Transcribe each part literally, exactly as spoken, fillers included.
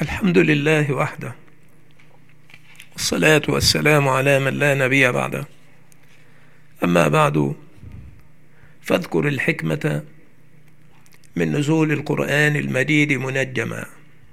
الحمد لله وحده، والصلاة والسلام على من لا نبي بعده. أما بعد، فاذكر الحكمة من نزول القرآن المجيد منجما.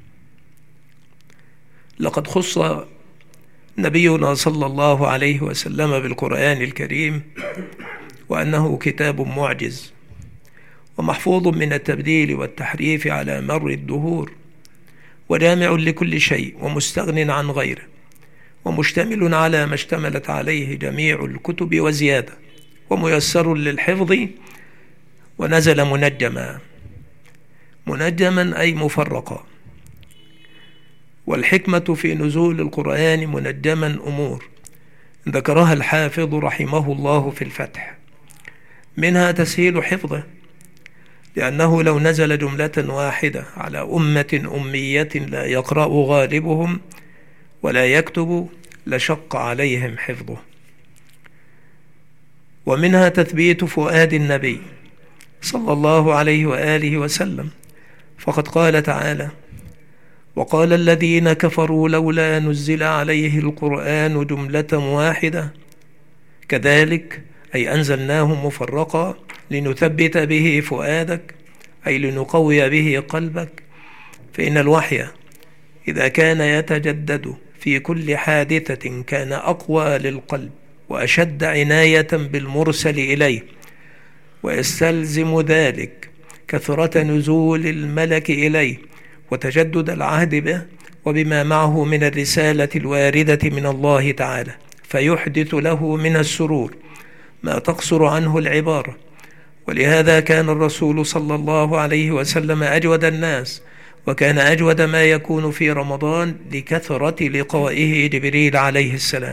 لقد خص نبينا صلى الله عليه وسلم بالقرآن الكريم وأنه كتاب معجز ومحفوظ من التبديل والتحريف على مر الدهور، وجامع لكل شيء ومستغن عن غيره، ومشتمل على ما اشتملت عليه جميع الكتب وزيادة، وميسر للحفظ، ونزل منجما. منجما أي مفرقا. والحكمة في نزول القرآن منجما أمور ذكرها الحافظ رحمه الله في الفتح، منها تسهيل حفظه، لأنه لو نزل جملة واحدة على أمة أمية لا يقرأ غالبهم ولا يكتب لشق عليهم حفظه. ومنها تثبيت فؤاد النبي صلى الله عليه وآله وسلم، فقد قال تعالى: وقال الذين كفروا لولا نزل عليه القرآن جملة واحدة كذلك أي أنزلناه مفرقا لنثبت به فؤادك، أي لنقوي به قلبك. فإن الوحي إذا كان يتجدد في كل حادثة كان أقوى للقلب وأشد عناية بالمرسل إليه، ويستلزم ذلك كثرة نزول الملك إليه وتجدد العهد به وبما معه من الرسالة الواردة من الله تعالى، فيحدث له من السرور ما تقصر عنه العبارة. ولهذا كان الرسول صلى الله عليه وسلم أجود الناس، وكان أجود ما يكون في رمضان لكثرة لقائه جبريل عليه السلام.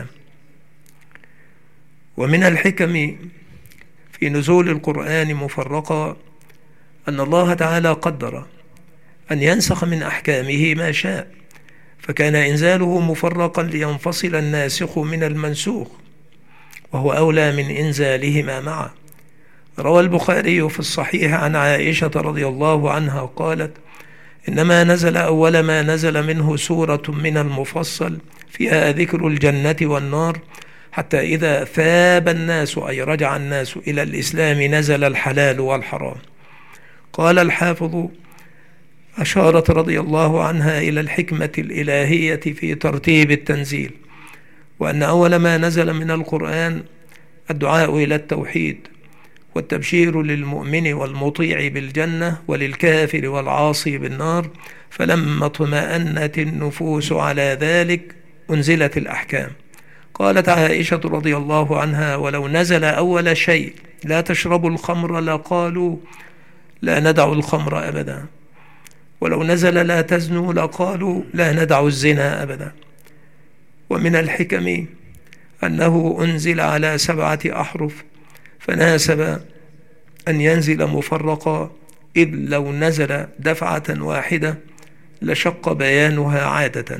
ومن الحكم في نزول القرآن مفرقا أن الله تعالى قدر أن ينسخ من أحكامه ما شاء، فكان إنزاله مفرقا لينفصل الناسخ من المنسوخ، وهو أولى من إنزالهما معا. روى البخاري في الصحيح عن عائشة رضي الله عنها قالت: إنما نزل أول ما نزل منه سورة من المفصل فيها ذكر الجنة والنار، حتى إذا ثاب الناس أي رجع الناس إلى الإسلام نزل الحلال والحرام. قال الحافظ: أشارت رضي الله عنها إلى الحكمة الإلهية في ترتيب التنزيل، وأن أول ما نزل من القرآن الدعاء إلى التوحيد والتبشير للمؤمن والمطيع بالجنة وللكافر والعاصي بالنار، فلما اطمأنت النفوس على ذلك أنزلت الأحكام. قالت عائشة رضي الله عنها: ولو نزل أول شيء لا تشربوا الخمر لقالوا لا ندع الخمر أبدا، ولو نزل لا تزنوا لقالوا لا ندع الزنا أبدا. ومن الحكم أنه أنزل على سبعة أحرف، فناسب أن ينزل مفرقا، إذ لو نزل دفعة واحدة لشق بيانها عادة.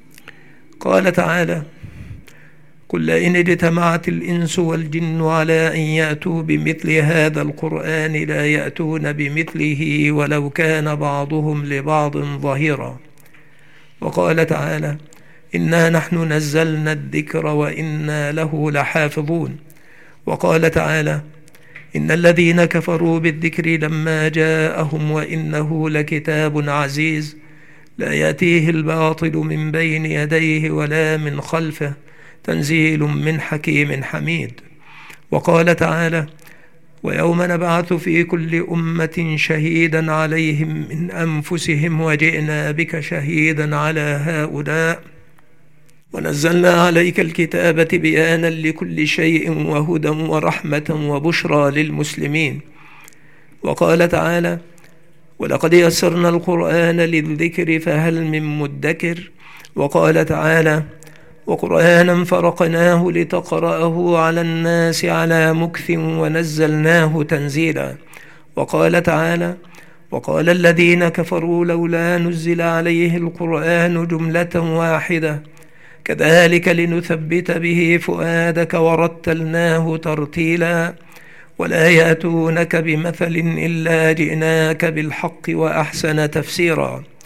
قال تعالى: قل لئن اجتمعت الإنس والجن على أن يأتوا بمثل هذا القرآن لا يأتون بمثله ولو كان بعضهم لبعض ظهيرا. وقال تعالى: إنا نحن نزلنا الذكر وإنا له لحافظون. وقال تعالى: إن الذين كفروا بالذكر لما جاءهم وإنه لكتاب عزيز لا يأتيه الباطل من بين يديه ولا من خلفه تنزيل من حكيم حميد. وقال تعالى: ويوم نبعث في كل أمة شهيدا عليهم من أنفسهم وجئنا بك شهيدا على هؤلاء ونزلنا عليك الكتاب بيانا لكل شيء وهدى ورحمة وبشرى للمسلمين. وقال تعالى: ولقد يسرنا القرآن للذكر فهل من مدكر. وقال تعالى: وقرآنا فرقناه لتقرأه على الناس على مكث ونزلناه تنزيلا. وقال تعالى: وقال الذين كفروا لولا نزل عليه القرآن جملة واحدة كذلك لنثبت به فؤادك ورتلناه ترتيلا ولا يأتونك بمثل إلا جئناك بالحق وأحسن تفسيرا.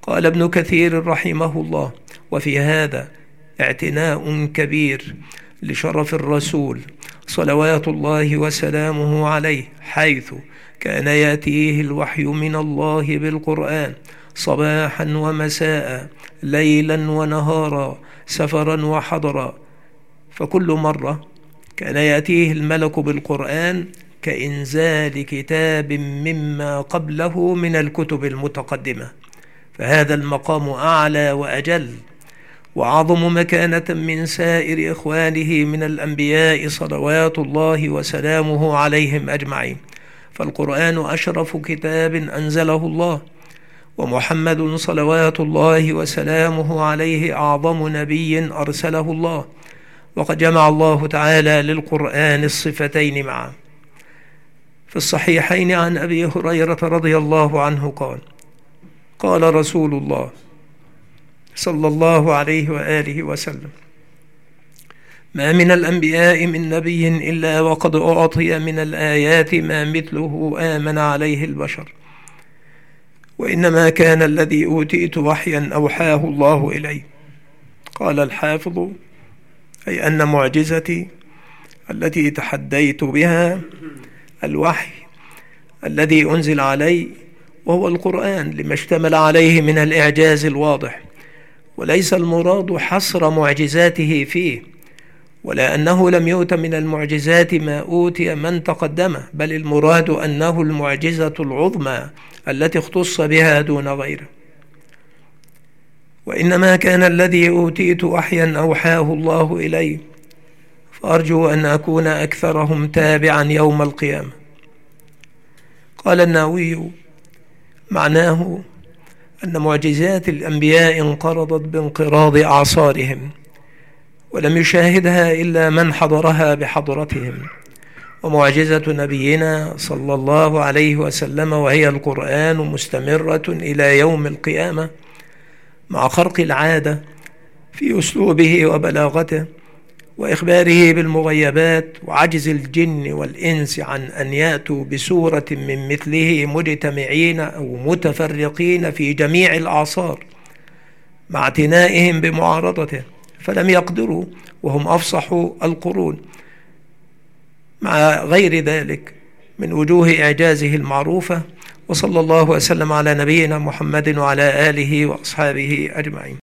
قال ابن كثير رحمه الله: وفي هذا اعتناء كبير لشرف الرسول صلوات الله وسلامه عليه، حيث كان يأتيه الوحي من الله بالقرآن صباحا ومساء، ليلا ونهارا، سفرا وحضرا، فكل مرة كان يأتيه الملك بالقرآن كإنزال كتاب مما قبله من الكتب المتقدمة، فهذا المقام أعلى وأجل وأعظم مكانة من سائر إخوانه من الأنبياء صلوات الله وسلامه عليهم أجمعين، فالقرآن أشرف كتاب أنزله الله، ومحمد صلوات الله وسلامه عليه أعظم نبي أرسله الله، وقد جمع الله تعالى للقرآن الصفتين معا. في الصحيحين عن أبي هريرة رضي الله عنه قال: قال رسول الله صلى الله عليه وآله وسلم: ما من الأنبياء من نبي إلا وقد أعطي من الآيات ما مثله آمن عليه البشر، وإنما كان الذي أوتيت وحيا أوحاه الله إلي. قال الحافظ: أي أن معجزتي التي تحديت بها الوحي الذي أنزل علي، وهو القرآن لما اشتمل عليه من الإعجاز الواضح، وليس المراد حصر معجزاته فيه، ولا أنه لم يؤت من المعجزات ما أوتي من تقدمه، بل المراد أنه المعجزة العظمى التي اختص بها دون غيره. وإنما كان الذي أوتيت وحيا أوحاه الله إلي، فأرجو أن أكون أكثرهم تابعا يوم القيامة. قال النووي: معناه أن معجزات الأنبياء انقرضت بانقراض أعصارهم، ولم يشاهدها إلا من حضرها بحضرتهم، ومعجزة نبينا صلى الله عليه وسلم وهي القرآن مستمرة إلى يوم القيامة، مع خرق العادة في أسلوبه وبلاغته وإخباره بالمغيبات، وعجز الجن والإنس عن أن يأتوا بسورة من مثله مجتمعين أو متفرقين في جميع الأعصار، مع اعتنائهم بمعارضته، فلم يقدروا وهم أفصح القرون، مع غير ذلك من وجوه إعجازه المعروفة. وصلى الله وسلم على نبينا محمد وعلى آله وأصحابه أجمعين.